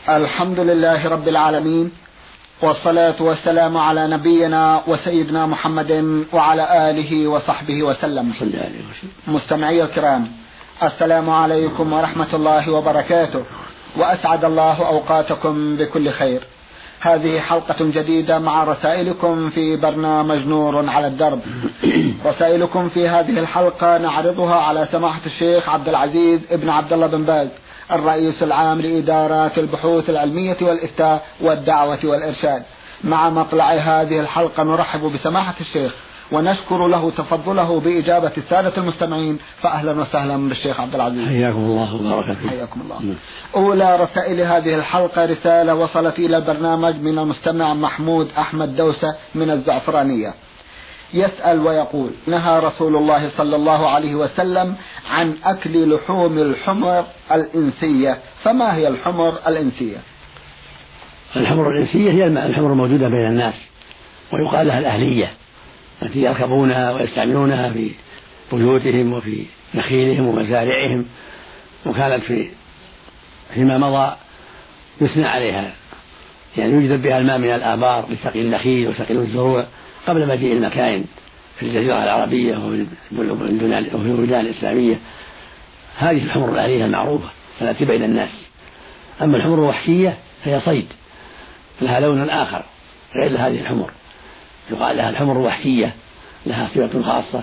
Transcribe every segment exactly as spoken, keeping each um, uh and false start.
الحمد لله رب العالمين، والصلاة والسلام على نبينا وسيدنا محمد وعلى آله وصحبه وسلم. مستمعي الكرام، السلام عليكم ورحمة الله وبركاته، وأسعد الله أوقاتكم بكل خير. هذه حلقة جديدة مع رسائلكم في برنامج نور على الدرب. رسائلكم في هذه الحلقة نعرضها على سماحة الشيخ عبد العزيز ابن عبد الله بن باز، الرئيس العام لإدارات البحوث العلمية والإفتاء والدعوة والإرشاد. مع مطلع هذه الحلقة نرحب بسماحة الشيخ ونشكر له تفضله بإجابة السادة المستمعين، فأهلا وسهلا بالشيخ عبد العزيز. حياكم الله وبارك فيكم. حياكم الله. أولى رسائل هذه الحلقة رسالة وصلت إلى البرنامج من المستمع محمود أحمد دوسة من الزعفرانية، يسأل ويقول: نهى رسول الله صلى الله عليه وسلم عن أكل لحوم الحمر الإنسية، فما هي الحمر الإنسية؟ الحمر الإنسية هي الحمر الموجودة بين الناس، ويقال لها الأهلية، التي يركبونها ويستعملونها في بيوتهم وفي نخيلهم ومزارعهم، وكانت في فيما مضى يثنى عليها، يعني يجذب بها الماء من الآبار لسقي النخيل وسقي الزروع قبل مجيء المكاين في الجزيرة العربية وفي البلدان الإسلامية. هذه الحمر الأهلية المعروفة التي بين الناس. أما الحمر الوحشية فهي صيد، لها لون آخر غير هذه الحمر، يقال لها الحمر الوحشية، لها صفة خاصة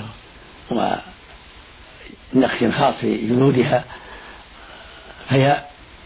ونقش خاص في جلودها، فهي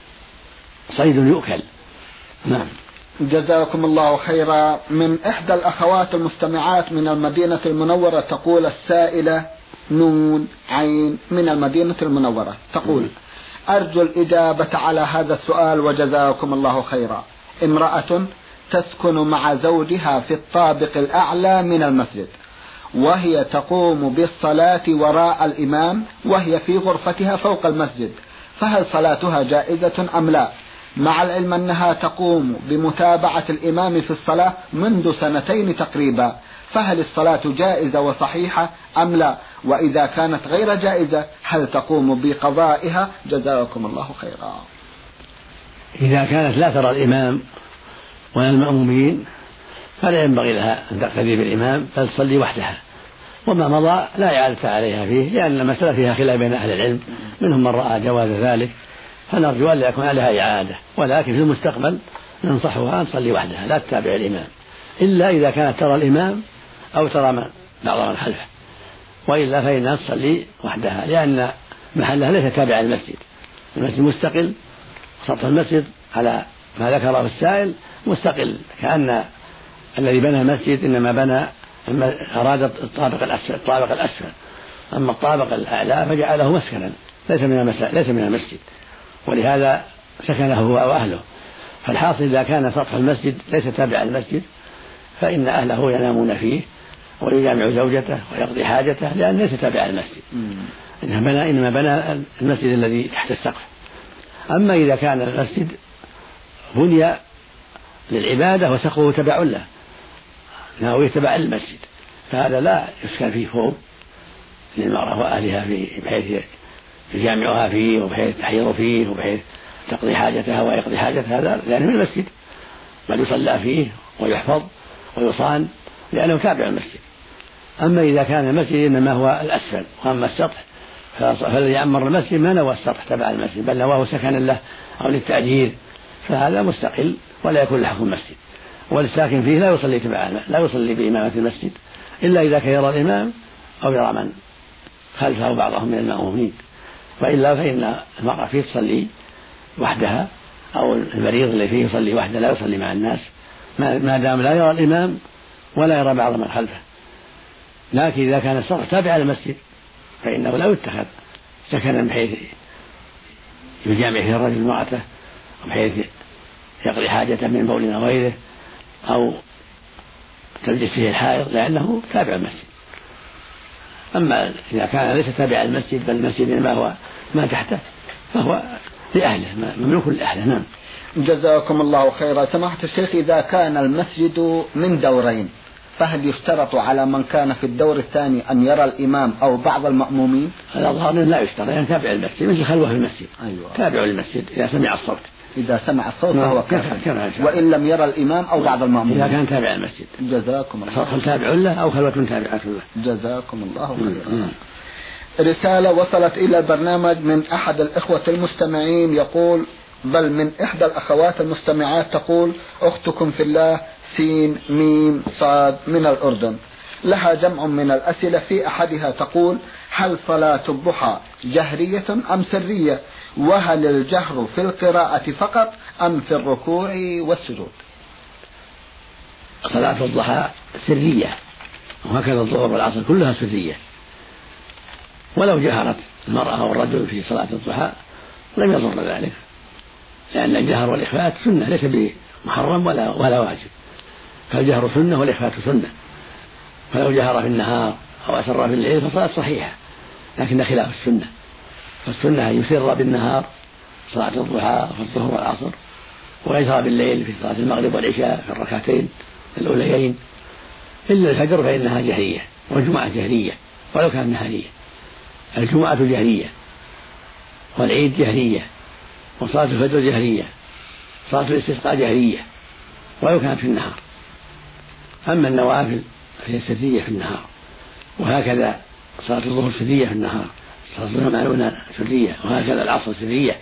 صيد يؤكل. نعم. جزاكم الله خيرا. من إحدى الأخوات المستمعات من المدينة المنورة تقول السائلة نون عين من المدينة المنورة، تقول: أرجو الإجابة على هذا السؤال وجزاكم الله خيرا. امرأة تسكن مع زوجها في الطابق الأعلى من المسجد، وهي تقوم بالصلاة وراء الإمام وهي في غرفتها فوق المسجد، فهل صلاتها جائزة أم لا؟ مع العلم أنها تقوم بمتابعة الإمام في الصلاة منذ سنتين تقريبا، فهل الصلاة جائزة وصحيحة أم لا؟ وإذا كانت غير جائزة هل تقوم بقضائها؟ جزاكم الله خيرا. إذا كانت لا ترى الإمام ولا المأمومين فلا ينبغي لها أن تقتدي بالإمام، بل تصلي وحدها، وما مضى لا إعادة عليها فيه، لأن المسألة فيها خلاف بين أهل العلم، منهم من رأى جواز ذلك، فنرجو أن لا يكون عليها إعادة، ولكن في المستقبل ننصحها أن تصلي وحدها لا تتابع الإمام، إلا إذا كانت ترى الإمام أو ترى من بعض من خلفه، وإلا فإنها تصلي وحدها، لأن محلها ليس تابع المسجد، المسجد مستقل، سطح المسجد على ما ذكره السائل مستقل، كأن الذي بنى المسجد إنما بنى أراد الطابق الأسفل, الطابق الأسفل أما الطابق الأعلى فجعله مسكنا ليس من ليس من المسجد، ولهذا سكنه هو وأهله. فالحاصل إذا كان سطح المسجد ليس تابع المسجد فإن أهله ينامون فيه ويجامع زوجته ويقضي حاجته، لأن ليس تابع المسجد، إنما بنى, إنما بنى المسجد الذي تحت السقف. أما إذا كان المسجد بني للعبادة وسقفه تبع له، أنه يتبع المسجد، فهذا لا يسكن فيه فوق للمرأة وأهلها فيه، بحيث يجامعها فيه وبحيث تحير فيه وبحيث تقضي حاجتها ويقضي حاجتها، هذا لأنه من المسجد، بل يصلى فيه ويحفظ ويصان لأنه تابع المسجد. أما إذا كان المسجد إنما هو الأسفل وأما السطح، فالذي يعمر المسجد ما نوى السطح تبع المسجد بل نواه سكن له أو للتأجير، فهذا مستقل ولا يكون له حكم المسجد، والساكن فيه لا يصلي تبع لا يصلي بإمامة المسجد إلا إذا كان يرى الإمام أو يرى من خلفه أو بعضهم من المأمومين، وإلا فإن المرأة فيه تصلي وحدها، أو المريض اللي فيه يصلي وحده لا يصلي مع الناس ما دام لا يرى الإمام ولا يرى بعض من خلفه. لكن إذا كان السطح تابع المسجد فإنه لا يتخذ سكنا بحيث يجامع فيه الرجل امرأته وبحيث يقضي حاجته من بول وغيره أو تجلس فيه الحائض، لأنه تابع المسجد. أما إذا كان ليس تابع المسجد بل المسجد ما هو ما تحته فهو لأهله، مملوك لأهله. نعم. جزاكم الله خيرا. سماحة الشيخ، إذا كان المسجد من دورين فهل يشترط على من كان في الدور الثاني أن يرى الإمام أو بعض المأمومين؟ الأظهر لا يشترط، يعني تابع المسجد، مثل خلوة في المسجد. أيوة. تابع المسجد إذا سمع الصوت، إذا سمع الصوت فهو كافر كما وإن لم يرى الإمام أو بعض المأمومين إذا كان تابع المسجد. جزاكم الله. صرف تابع له أو خلوة تابعة له. جزاكم الله خيرا. رسالة وصلت إلى البرنامج من أحد الإخوة المستمعين يقول، بل من إحدى الأخوات المستمعات تقول: أختكم في الله سين ميم صاد من الأردن، لها جمع من الأسئلة. في أحدها تقول: هل صلاة الضحى جهرية أم سرية؟ وهل الجهر في القراءة فقط أم في الركوع والسجود؟ صلاة الضحى سرية، وهكذا الظهر والعصر كلها سرية، ولو جهرت المرأة والرجل في صلاة الضحى لم يضر ذلك، لأن الجهر والإخفاء سنة ليس بمحرم ولا ولا واجب، فالجهر سنة والإخفاء سنة، فلو جهر في النهار أو أسر في الليل فصلاة صحيحة، لكن خلاف السنة، فالسنة أن يسر بالنهار صلاة الضحى في الظهر والعصر، ويجهر بالليل في صلاة المغرب والعشاء في الركعتين الأوليين، إلا الفجر فإنها جهرية، والجمعة جهرية ولو كانت نهارية. الجمعة جهرية، والعيد جهرية، وصلاة الفجر جهرية، صلاة الاستسقاء جهرية ولو كانت في النهار. أما النوافل فهي سرية في النهار، وهكذا صلاة الظهر سرية في النهار، صلاة الظهر معلونة سرية، وهكذا العصر سرية،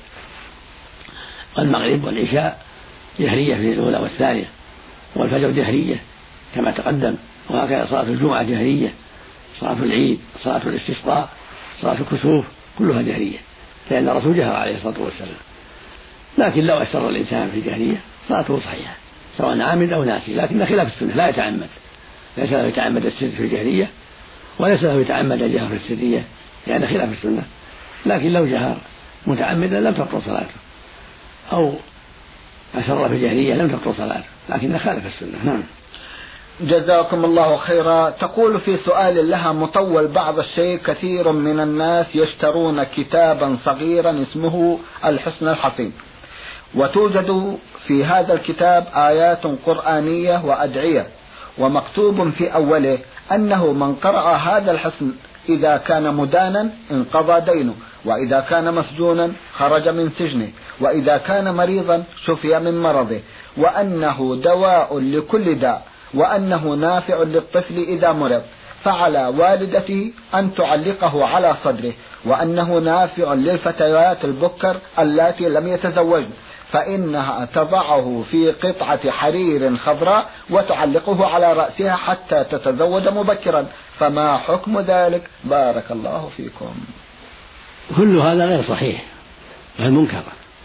والمغرب والعشاء جهرية في الأولى والثانية، والفجر جهرية كما تقدم، وهكذا صلاة الجمعة جهرية، صلاة العيد، صلاة الاستسقاء، صلاة الكسوف كلها جهرية، لأن الرسول جهر عليه الصلاة والسلام. لكن لو أسر الإنسان في جهرية صلاته صحيحة سواء عامد أو ناسي، لكن خلاف السنة، لا يتعمد، ليس له يتعمد السر في الجهرية وليس له يتعمد الجهر في السرية، لأن خلاف السنة. لكن لو جهر متعمدا لم تبطل صلاته، أو أسر في الجهرية لم تبطل صلاته، لكن خالف السنة. نعم. جزاكم الله خيرا. تقول في سؤال لها مطول بعض الشيء: كثير من الناس يشترون كتابا صغيرا اسمه الحصن الحصين، وتوجد في هذا الكتاب آيات قرآنية وأدعية، ومكتوب في أوله أنه من قرأ هذا الحصن إذا كان مدانا انقضى دينه، وإذا كان مسجونا خرج من سجنه، وإذا كان مريضا شفي من مرضه، وأنه دواء لكل داء، وأنه نافع للطفل إذا مرض، فعلى والدته أن تعلقه على صدره، وأنه نافع للفتيات البكر اللاتي لم يتزوجن، فإنها تضعه في قطعة حرير خضراء وتعلقه على رأسها حتى تتزوج مبكرا، فما حكم ذلك؟ بارك الله فيكم. كل هذا غير صحيح، بل منكر،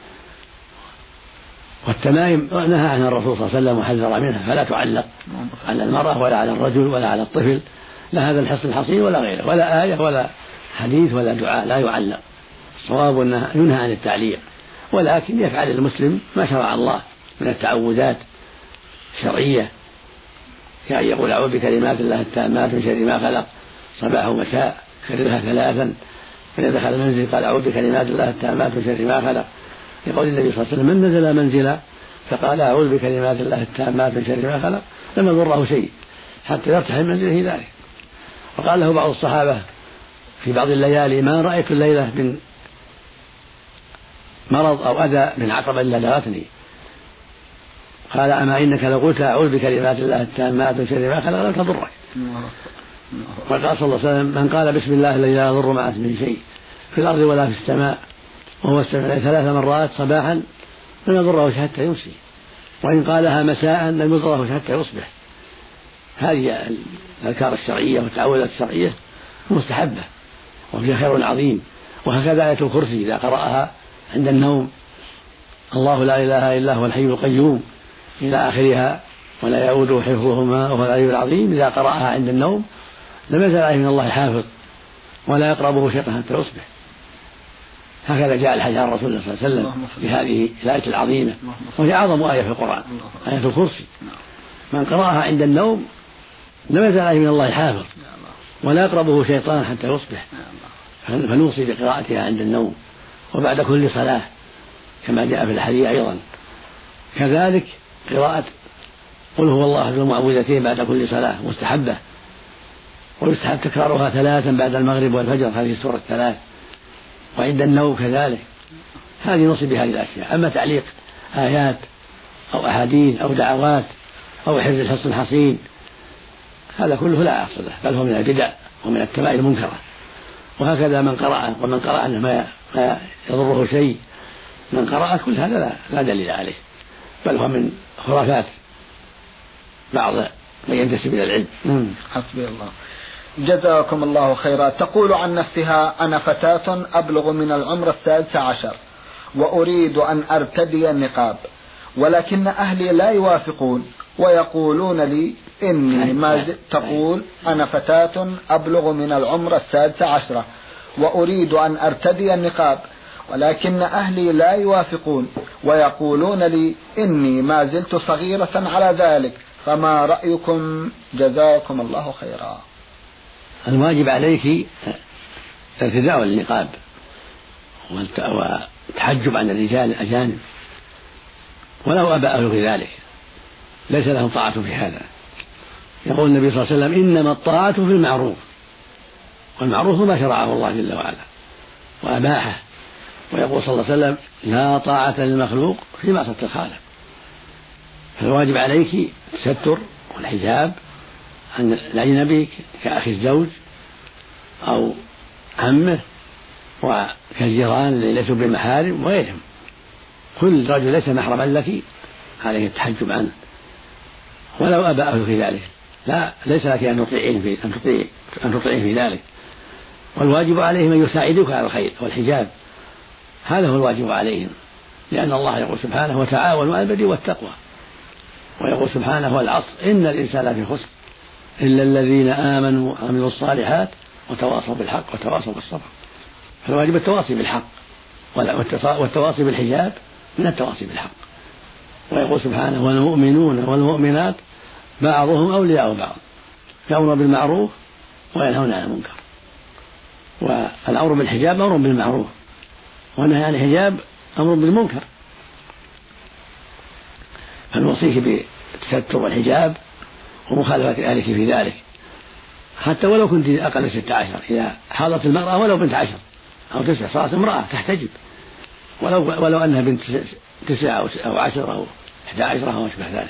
والتمائم نهى عنها الرسول صلى الله عليه وسلم وحذر منها، فلا تعلق على المرأة ولا على الرجل ولا على الطفل، لا هذا الحصن الحصين ولا غيره، ولا آية ولا حديث ولا دعاء، لا يعلق. الصواب أنه ينهى عن التعليق، ولكن يفعل المسلم ما شرع الله من التعوذات الشرعية، كأن يقول: أعوذ بكلمات الله التامات من شر ما خلق صباح ومساء، كررها ثلاثا، فإذا دخل المنزل قال: أعوذ بكلمات الله التامات من شر ما خلق، يقول النبي صلى الله عليه وسلم: من نزل منزلا فقال: أعوذ بكلمات الله التامات من شر ما خلق لم يضره شيء حتى يرتحل منزله ذلك. وقال له بعض الصحابة في بعض الليالي: ما رأيت الليلة من مرض أو أذى من عقبة إلا لغتني، قال: أما إنك لو قلت أعوذ بكلمات الله التامات من شر ما خلق لم تضرك. وقال صلى الله عليه وسلم: من قال بسم الله الذي لا يضر مع اسمه شيء في الأرض ولا في السماء وهو السميع ثلاث مرات صباحا لم يضره حتى يمسي، وإن قالها مساء لم يضره حتى يصبح. هذه الأذكار الشرعية والتعوذات الشرعية مستحبة وفيها خير عظيم. وهكذا آية الكرسي إذا قرأها عند النوم: الله لا إله إلا هو الحي القيوم إلى آخرها ولا يؤوده حفظهما وهو العلي العظيم، إذا قرأها عند النوم لم يزل عليه من الله حافظ ولا يقربه شيطان حتى يصبح. هكذا جاء الحديث عن رسول الله صلى الله عليه وسلم في هذه الآية العظيمة، وهي أعظم آية في القرآن، آية الكرسي. من قرأها عند النوم لم يزل عليه من الله حافظ ولا يقربه شيطان حتى يصبح، فنوصي بقراءتها عند النوم وبعد كل صلاة كما جاء في الحديث أيضا. كذلك قراءة قل هو الله في المعوذتين بعد كل صلاة مستحبة، ويستحب تكرارها ثلاثا بعد المغرب والفجر، هذه السورة الثلاث، وعند النوم كذلك. هذه نصي بهذه الأشياء. أما تعليق آيات أو أحاديث أو دعوات أو حفظ الحصن الحصين، هذا كله لا أصل له، بل هو من البدع ومن الكبائر المنكرة. وهكذا من قرأ ومن قرأ ما يضره شيء من قرأ كل هذا لا, لا دليل عليه، بل هو من خرافات بعض من ينتسب إلى العلم. حسبي الله. جزاكم الله خيرا. تقول عن نفسها: أنا فتاة أبلغ من العمر السادس عشر وأريد أن أرتدي النقاب، ولكن أهلي لا يوافقون ويقولون لي إني ما زلت. تقول: أنا فتاة أبلغ من العمر السادس عشر وأريد أن أرتدي النقاب، ولكن أهلي لا يوافقون ويقولون لي إني ما زلت صغيرة على ذلك، فما رأيكم؟ جزاكم الله خيرا. الواجب عليك ارتداء النقاب والتحجب عن الرجال الأجانب، ولو أبى أهلك ذلك ليس لهم طاعة في هذا. يقول النبي صلى الله عليه وسلم: إنما الطاعة في المعروف، والمعروف ما شرعه الله جل وعلا وأباحه. ويقول صلى الله عليه وسلم: لا طاعة للمخلوق في معصية الخالق. فالواجب عليك التستر والحجاب عن الأجنبي كأخي الزوج أو عمه وكالجيران اللي ليسوا بمحارم وغيرهم. كل رجل ليس محرما لك عليه التحجب عنه ولو أبى أهلك ذلك، لا ليس لك أن تطيعين في أن تطيع أن تطيعين في ذلك. والواجب عليهم أن يساعدوك على الخير والحجاب، هذا هو الواجب عليهم، لأن الله يقول سبحانه: وتعاونوا على البر والتقوى. ويقول سبحانه: والعصر إن الإنسان لفي خسر إلا الذين آمنوا وعملوا الصالحات وتواصوا بالحق وتواصوا بالصبر. فالواجب التواصي بالحق، والتواصي بالحجاب من التواصي بالحق. ويقول سبحانه: والمؤمنون والمؤمنات بعضهم أولياء بعض يأمرون بالمعروف وينهون عن المنكر. والأمر بالحجاب أمر بالمعروف، والنهي عن الحجاب أمر بالمنكر. فنوصيك بالتستر والحجاب ومخالفة أهلك في ذلك، حتى ولو كنت أقل من ستة عشر. إذا حاضت المرأة ولو بنت عشر أو تسع صارت امرأة تحتجب، ولو, ولو أنها بنت تسع أو عشر أو إحدى عشر أو أشبه ذلك.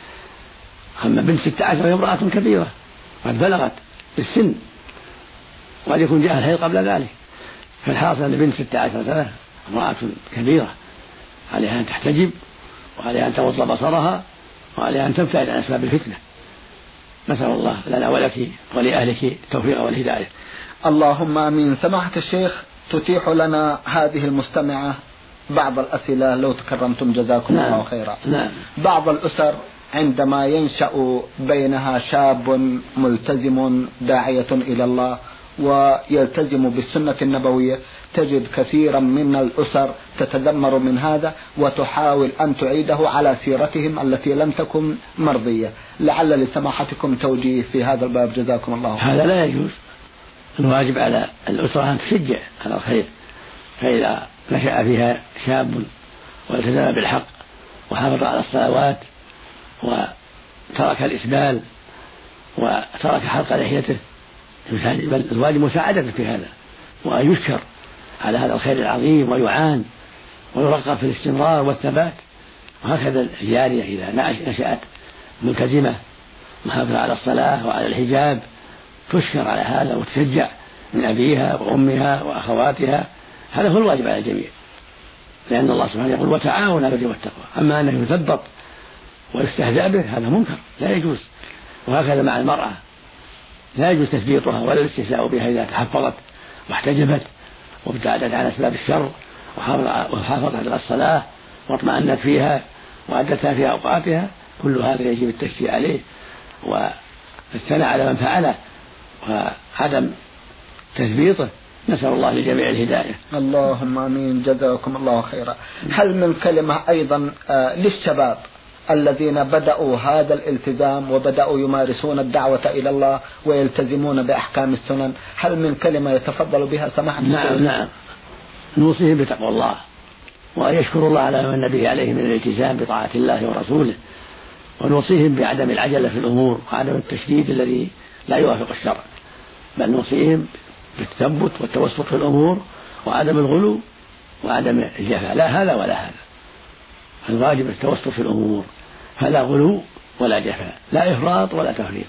أما بنت ستة عشر هي امرأة كبيرة قد بلغت بالسن، وقد يكون جاءها الحيض قبل ذلك. فالحاصل أن بنت ستة عشر سنة امرأة كبيرة عليها أن تحتجب، وعليها أن تغض بصرها، وعليها أن تبتعد عن أسباب الفتنة. نسأل الله لنا ولك ولأهلك التوفيق والهداية. اللهم آمين. سماحة الشيخ، تتيح لنا هذه المستمعة بعض الأسئلة لو تكرمتم؟ جزاكم نعم. الله خيرا. نعم. بعض الأسر عندما ينشأ بينها شاب ملتزم داعية إلى الله ويلتزم بالسنة النبوية، تجد كثيرا من الأسر تتذمر من هذا وتحاول أن تعيده على سيرتهم التي لم تكن مرضية. لعل لسماحتكم توجيه في هذا الباب؟ جزاكم الله خيرا. هذا لا يجوز. الواجب على الأسرة أن تشجع على الخير، فإذا نشأ فيها شاب والتزم بالحق وحافظ على الصلوات وترك الإسبال وترك حلق لحيته، بل الواجب مساعدته في هذا، وأن يشكر على هذا الخير العظيم ويعان ويرغب في الاستمرار والثبات. وهكذا الجارية إذا نشأت ملتزمة محافظة على الصلاة وعلى الحجاب تشكر على هذا وتشجع من أبيها وأمها وأخواتها. هذا هو الواجب على الجميع، لأن الله سبحانه يقول: وتعاون على البر والتقوى. أما أنه يثبط ويستهزأ به هذا منكر لا يجوز. وهكذا مع المرأة لا يجوز تثبيطها ولا الاستهزاء بها إذا تحفظت واحتجبت وابتعدت عن أسباب الشر وحافظت على الصلاة واطمأنت فيها وأدتها في أوقاتها. كل هذا يجب التشجيع عليه والثناء على من فعله وعدم تثبيطه. نسأل الله لجميع الهداية. اللهم آمين. جزاكم الله خيرا. هل من كلمة أيضا للشباب الذين بدأوا هذا الالتزام وبدأوا يمارسون الدعوة إلى الله ويلتزمون بأحكام السنن، هل من كلمة يتفضل بها سماحة؟ نعم نعم. نوصيهم بتقوى الله وأن يشكروا الله على ما النبي عليه من الالتزام بطاعة الله ورسوله، ونوصيهم بعدم العجلة في الأمور وعدم التشديد الذي لا يوافق الشرع، بل نوصيهم بالتثبت والتوسط في الأمور وعدم الغلو وعدم الجفاء، لا هذا ولا هذا. الواجب التوسط في الأمور، فلا غلو ولا جفاء، لا إفراط ولا تفريط،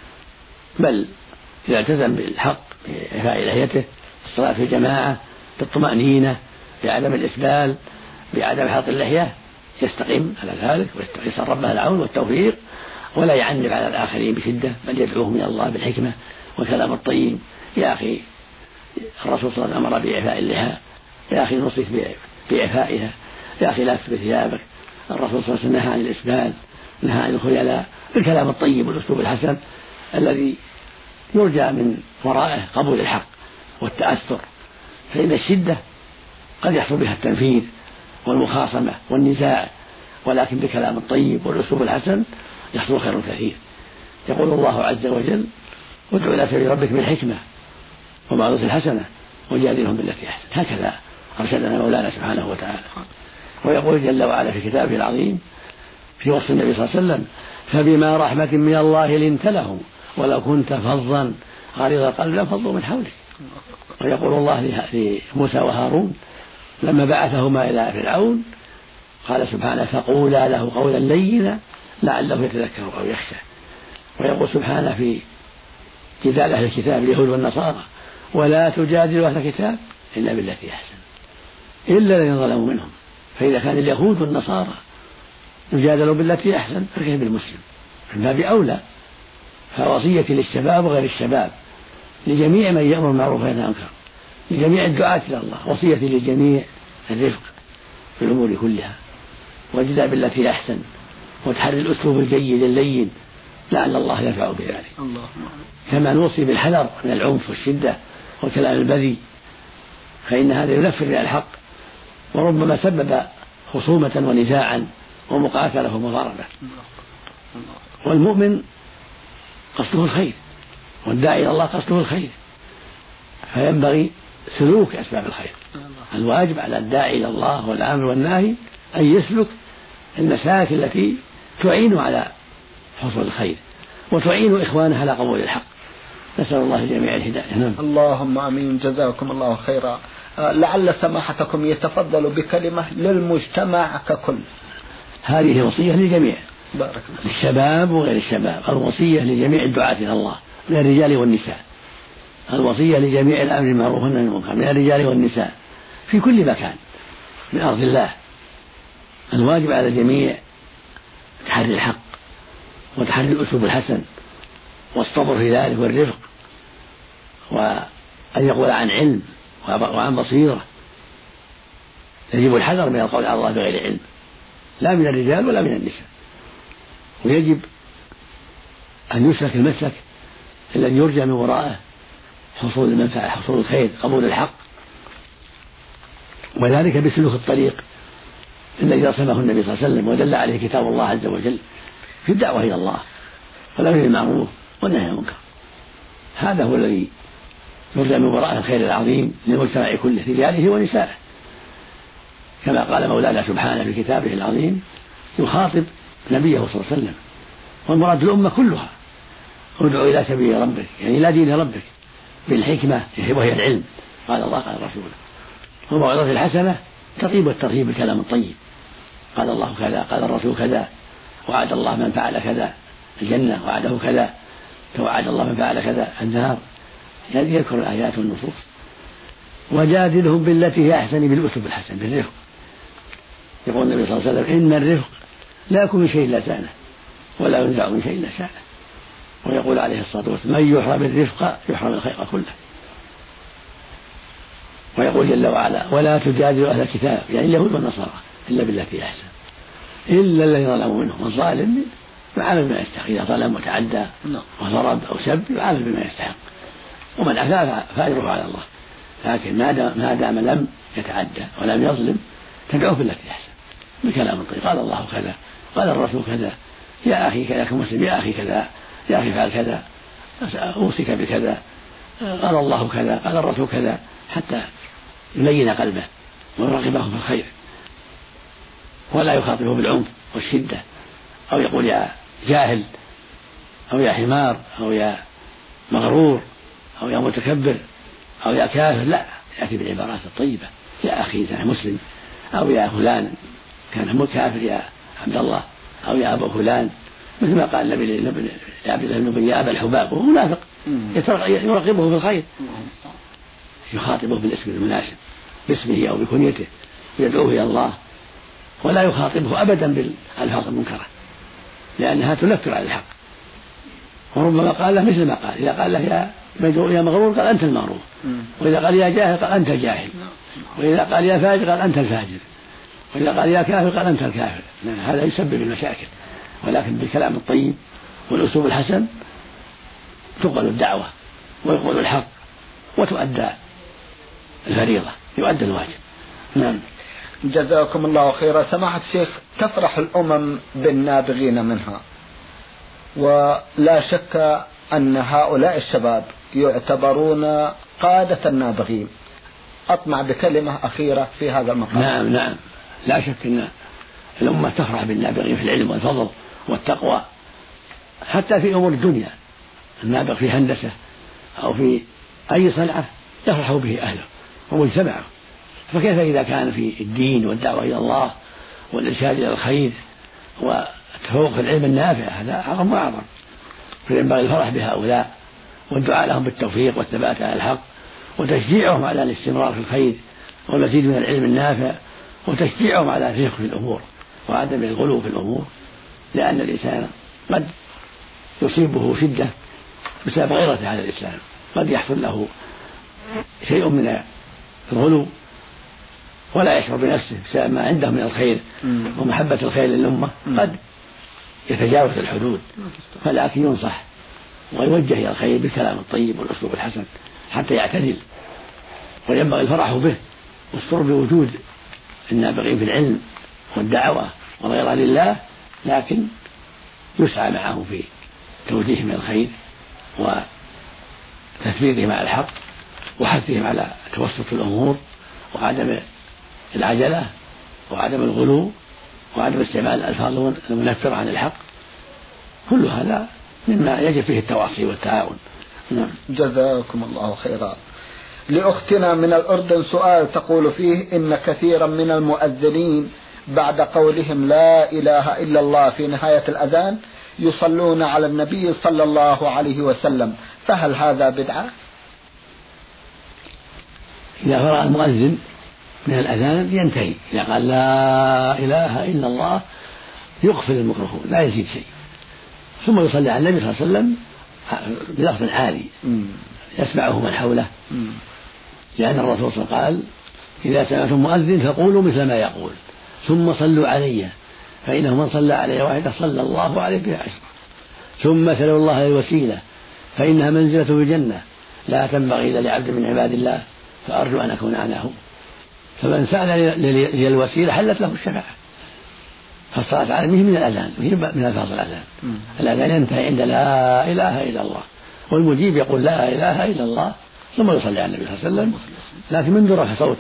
بل إذا التزم بالحق بإعفاء لحيته، الصلاة في الجماعة، بالطمأنينة، بعدم الإسبال، بعدم حلق اللحية، يستقيم على ذلك ويسأل ربه العون والتوفيق، ولا يعنف على الآخرين بشدة، بل يدعوهم إلى الله بالحكمة والكلام الطيب. يا أخي الرسول صلى الله عليه وسلم أمر بإعفاء اللحى، يا أخي نصف بإعفائها، يا أخي لا تسبل ثيابك. الرسول صلى الله عليه وسلم نهى عن الإسبال، نهى عن الخيلاء، بالكلام الطيب والأسلوب الحسن الذي يرجى من ورائه قبول الحق والتأثر، فإن الشدة قد يحصل بها التنفيذ والمخاصمة والنزاع، ولكن بالكلام الطيب والأسلوب الحسن يحصل خير كثير. يقول الله عز وجل: وادع إلى سبيل ربك بالحكمة وموعظة الحسنة وجادلهم بالتي أحسن. هكذا أرشدنا مولانا سبحانه وتعالى. ويقول جل وعلا في كتابه العظيم في وصف النبي صلى الله عليه وسلم: فبما رحمة من الله لنت لهم ولو كنت فظا غليظ القلب لانفضوا من حولك. ويقول الله لموسى وهارون لما بعثهما إلى فرعون قال سبحانه: فقولا له قولا لينا لعله يتذكر أو يخشى. ويقول سبحانه في جدال أهل الكتاب اليهود والنصارى: ولا تجادلوا أهل الكتاب إلا بالتي أحسن إلا الذين ظلموا منهم. فإذا كان اليهود والنصارى يجادلوا بالتي أحسن فكيف بالمسلم؟ من باب أولى. فوصية للشباب وغير الشباب، لجميع من يأمر بالمعروف وينهى عن المنكر، لجميع الدعاة إلى الله، وصية للجميع الرفق في الأمور كلها، والجدال بالتي أحسن، وتحري الأسلوب الجيد اللين لعل الله ينفع بذلك. كما نوصي بالحذر من العنف والشدة والكلام البذيء، فإن هذا ينفر من الحق وربما سبب خصومة ونزاعا ومقاتلة ومضاربة. والمؤمن قصده الخير، والداعي إلى الله قصده الخير، فينبغي سلوك أسباب الخير. الواجب على الداعي إلى الله والآمر والناهي أن يسلك المسالك التي تعين على حصول الخير وتعين إخوانه على قبول الحق. نسأل الله جميع الهداية. نعم. اللهم آمين. جزاكم الله خيرا. لعل سماحتكم يتفضل بكلمة للمجتمع ككل. هذه وصية للجميع، بارك الله، الشباب وغير الشباب، الوصية لجميع الدعاة إلى الله من الرجال والنساء، الوصية لجميع الأمر بالمعروف والنهي عن المنكر من الرجال والنساء في كل مكان من أرض الله. الواجب على الجميع تحري الحق وتحري الأسلوب الحسن والصبر في ذلك والرفق، وأن يقول عن علم وعن بصيرة. يجب الحذر من القول على الله بغير علم، لا من الرجال ولا من النساء. ويجب أن يسلك المسلك الذي يرجى من وراءه حصول المنفعة، حصول الخير، قبول الحق، وذلك بسلوك الطريق الذي رسمه النبي صلى الله عليه وسلم ودل عليه كتاب الله عز وجل في الدعوة إلى الله والأمر بالمعروف والنهي عن المنكر. هذا هو الذي يرجى من وراءه الخير العظيم للمجتمع كله رجاله ونسائه، كما قال مولانا سبحانه في كتابه العظيم يخاطب نبيه صلى الله عليه وسلم، والمراد الأمة كلها: ادعو إلى سبيل ربك، يعني إلى دين ربك، بالحكمة وهي العلم، قال الله قال رسوله، والموعظة الحسنة تطيب الترهيب بالكلام الطيب، قال الله كذا قال الرسول كذا، وعد الله من فعل كذا الجنة، وعده كذا، توعد الله من فعل كذا النار. يعني يذكر الآيات والنصوص. وجادلهم بالتي هي أحسن بالأسلوب الحسن بالرفق. يقول النبي صلى الله عليه وسلم: إن الرفق لا يكون من شيء إلا زانه ولا ينزع من شيء إلا شانه. ويقول عليه الصلاة والسلام: من يحرم الرفق يحرم الخير كله. ويقول جل وعلا: ولا تجادلوا أهل الكتاب، يعني اليهود والنصارى، إلا بالتي أحسن إلا الذين ظلموا منهم. الظالم يعامل بما يستحق، إذا ظلم وتعدى وضرب أو سب يعامل بما يستحق، ومن عفا فأجره على الله. لكن ما دام لم يتعدى ولم يظلم تدعوه بالتي أحسن بكلام الطيب، قال الله كذا قال الرسول كذا، يا أخي كذا كمسلم، يا أخي كذا، يا أخي فعل كذا، أوصيك بكذا، قال الله كذا قال الرسول كذا، حتى يلين قلبه ويرغبه في الخير، ولا يخاطبه بالعنف والشدة، أو يقول يا جاهل أو يا حمار أو يا مغرور أو يا متكبر أو يا كافر. لا، يأتي بالعبارات الطيبة: يا أخي يا مسلم، أو يا فلان كان كافر يا عبد الله أو يا أبا فلان، مثل ما قال النبي لعبد الله بن أبي يا أبا الحباب، وهو منافق يراقبه في الخير، يخاطبه بالاسم المناسب باسمه أو بكنيته يدعوه إلى الله، ولا يخاطبه أبدا بالألفاظ المنكرة لأنها تنكر على الحق. وربما قال له مثل ما قال، إذا قال له يا يا مغرور قال أنت المغرور، وإذا قال يا جاهل قال أنت الجاهل، وإذا قال يا فاجر قال أنت الفاجر، وإذا قال يا كافر قال أنت الكافر. هذا يسبب المشاكل، ولكن بالكلام الطيب والأسلوب الحسن تقبل الدعوة ويقبل الحق وتؤدى الفريضة، يؤدى الواجب. نعم. جزاكم الله خيرا. سماحة الشيخ، تفرح الأمم بالنابغين منها، ولا شك أن هؤلاء الشباب يعتبرون قادة النابغين. أطمع بكلمة أخيرة في هذا المقام. نعم نعم، لا شك أن الأمة تفرح بالنابغين في العلم والفضل والتقوى، حتى في أمور الدنيا. النابغ في هندسة أو في أي صنعة يفرح به أهله ومجتمعه، فكيف إذا كان في الدين والدعوة إلى الله والإرشاد إلى الخير وتفوق في العلم النافع؟ هذا أعظم وأعظم. فينبغي الفرح بهؤلاء والدعاء لهم بالتوفيق والثبات على الحق، وتشجيعهم على الاستمرار في الخير والمزيد من العلم النافع، وتشجيعهم على الرفق في الأمور وعدم الغلو في الأمور، لأن الإنسان قد يصيبه شدة بسبب غيرته على الإسلام، قد يحصل له شيء من الغلو ولا يشعر بنفسه بسبب ما عنده من الخير ومحبة الخير للأمة، قد يتجاوز الحدود. فلكن ينصح ويوجه إلى الخير بالكلام الطيب والأسلوب الحسن حتى يعتدل، وينبغي الفرح به والسرور بوجود النابغين في العلم والدعوة والغيرة لله، لكن يسعى معه في توجيههم إلى الخير وتثبيتهم على الحق وحثهم على توسط في الأمور وعدم العجلة وعدم الغلو وعدم استعمال الألفاظ المنفرة عن الحق. كل هذا مما يجب فيه التواصي والتعاون. نعم. جزاكم الله خيرا. لأختنا من الأردن سؤال تقول فيه: إن كثيرا من المؤذنين بعد قولهم لا إله إلا الله في نهاية الأذان يصلون على النبي صلى الله عليه وسلم، فهل هذا بدعة؟ إذا فرغ المؤذن من الأذان ينتهي، إذا قال لا إله إلا الله يقفل الميكروفون لا يزيد شيء، ثم يصلي على النبي صلى الله عليه وسلم بلفظ عالي يسمعه من حوله، لأن الرسول صلى الله عليه وسلم قال: إذا سمعتم مؤذن فقولوا مثل ما يقول ثم صلوا علي فإنه من صلى علي واحدة صلى الله عليه بها عشرة، ثم سلوا الله الوسيلة فإنها منزلة في الجنة لا تنبغي إلا لعبد من عباد الله فأرجو أن أكون أنا هو. فمن سأل لي الوسيلة حلت له الشفاعة. فالصلاة على من الأذان من ألفاظ الأذان. الأذان ينتهي عند لا إله إلا الله، والمجيب يقول لا إله إلا الله ثم يصلي على النبي صلى الله عليه وسلم، لكن من رفع صوت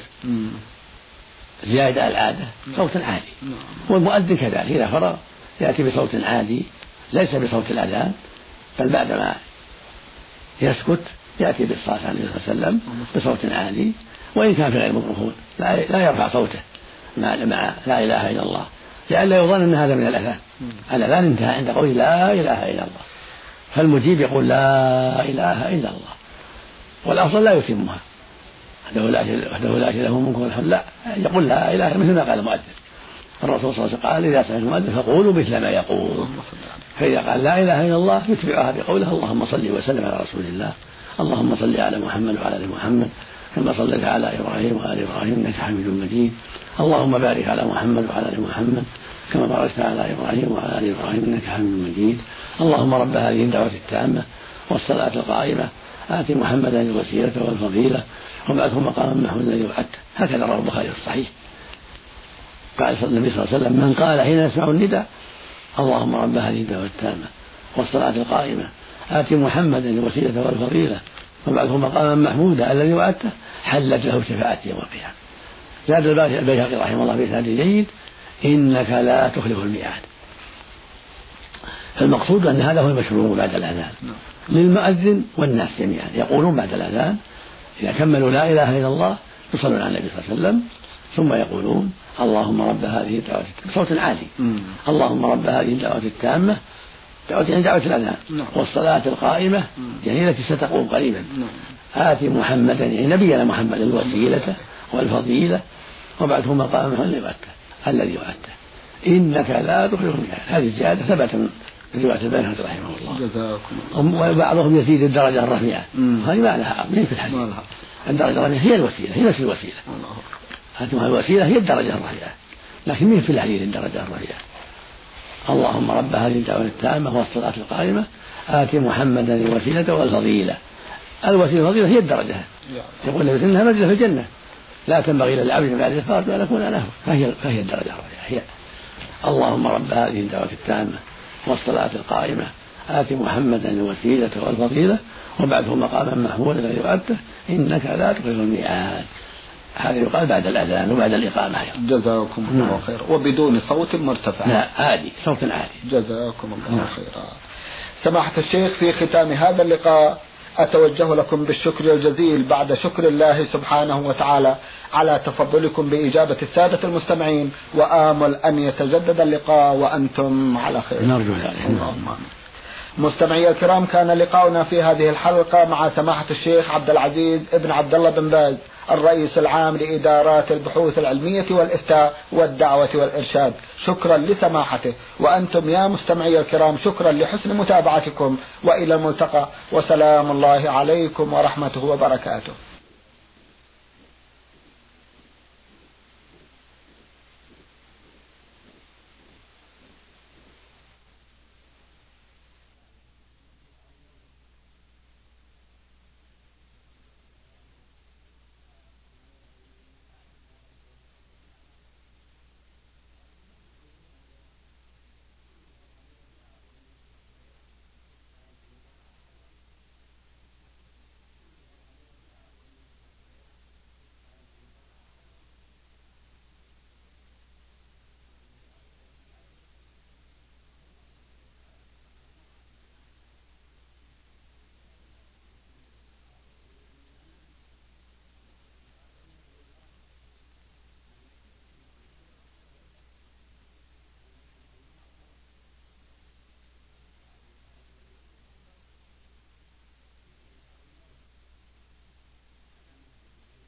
زيادة العادة صوت عالي. والمؤذن كذلك إذا فرغ يأتي بصوت عالي ليس بصوت الأذان، بل بعدما يسكت يأتي بالصلاة على النبي صلى الله عليه وسلم بصوت عالي، وإن كان في غير ميكروفون لا يرفع صوته مع لا إله إلا الله، لئلا يظن أن هذا من الأذان. الأذان انتهى عند قول لا إله إلا الله، فالمجيب يقول لا إله إلا الله، والأفضل لا يتمها وحده لا شريك له ملك والحمد، لا يقول لا إله مثل ما قال المؤذن. الرسول صلى الله عليه وسلم قال: إذا سمعتم المؤذن فقولوا مثل ما يقول. فإذا قال لا إله إلا الله يتبعها بقوله: اللهم صل وسلم على رسول الله، اللهم صل على محمد وعلى آل محمد كما صليت على إبراهيم وعلى إبراهيم إنك حميد مجيد، اللهم بارك على محمد وعلى آل محمد كما باركت على إبراهيم وعلى آل إبراهيم إنك حميد مجيد، اللهم رب هذه الدعوة التامة والصلاة القائمة آت محمدا الوسيلة والفضيلة وابعثه مقاما محمودا الذي وعدته. هكذا رواه البخاري في الصحيح. قال النبي صلى الله عليه وسلم: من قال حين يسمع النداء اللهم رب هذه الدعوة التامة والصلاة القائمة آت محمدا الوسيلة والفضيلة وابعثه مقاما محمودا الذي وعدته حلت له شفاعتي يوم القيامة. زاد البيهقي رحمه الله في إسناد جيد: إنك لا تخلف الميعاد. فالمقصود أن هذا هو المشروع بعد الأذان للمؤذن والناس جميعا، يقولون بعد الأذان إذا كملوا لا إله إلا الله يصلون على النبي صلى الله عليه وسلم ثم يقولون اللهم رب هذه الدعوة بصوت عالي، اللهم رب هذه الدعوة التامة، دعوة يعني دعوة الأذان، والصلاة القائمة يعني التي ستقوم قريبا، آتي محمدا يعني نبينا محمد الوسيلة والفضيلة وبعثه مقام الذي وعدته الذي وعدته إنك لا تخلف الميعاد. هذه الزيادة ثبت من رواية البيهقي رحمه الله. جزاكم. وبعضهم يزيد الدرجة الرفيعة، هذه ما لها عظم في الحديث. الدرجة الرفيعة هي الوسيلة، هي نفس الوسيلة. هذه الوسيلة هي الدرجة الرفيعة، لكن من في الحديث الدرجة الرفيعة. اللهم رب هذه الدعوة التامة والصلاة القائمة آتي محمدا الوسيلة والفضيلة. الوسيلة والفضيلة هي الدرجة، يقول النبي إنها منزلة في الجنة لا تنبغي للعبد من بعد الفرد ولا يكون له، فهي فهي الدرجة الرفيعة. هي اللهم رب هذه الدعوة التامة والصلاة القائمة آتي محمدا الوسيلة والفضيلة وبعثه مقاما محمودا الذي وعدته إنك لا تخلف الميعاد. هذا يقال بعد الأذان وبعد الإقامة. جزاكم الله خيرا. وبدون صوت مرتفع. لا عادي، صوت عالي. جزاكم الله خيرا. سماحة الشيخ، في ختام هذا اللقاء أتوجه لكم بالشكر الجزيل بعد شكر الله سبحانه وتعالى على تفضلكم بإجابة السادة المستمعين، وآمل أن يتجدد اللقاء وأنتم على خير. نرجو ذلك. اللهم آمين. مستمعي الكرام، كان لقاؤنا في هذه الحلقة مع سماحة الشيخ عبد العزيز ابن عبد الله بن باز الرئيس العام لإدارات البحوث العلمية والإفتاء والدعوة والإرشاد. شكرا لسماحته، وأنتم يا مستمعي الكرام شكرا لحسن متابعتكم، وإلى الملتقى، وسلام الله عليكم ورحمته وبركاته.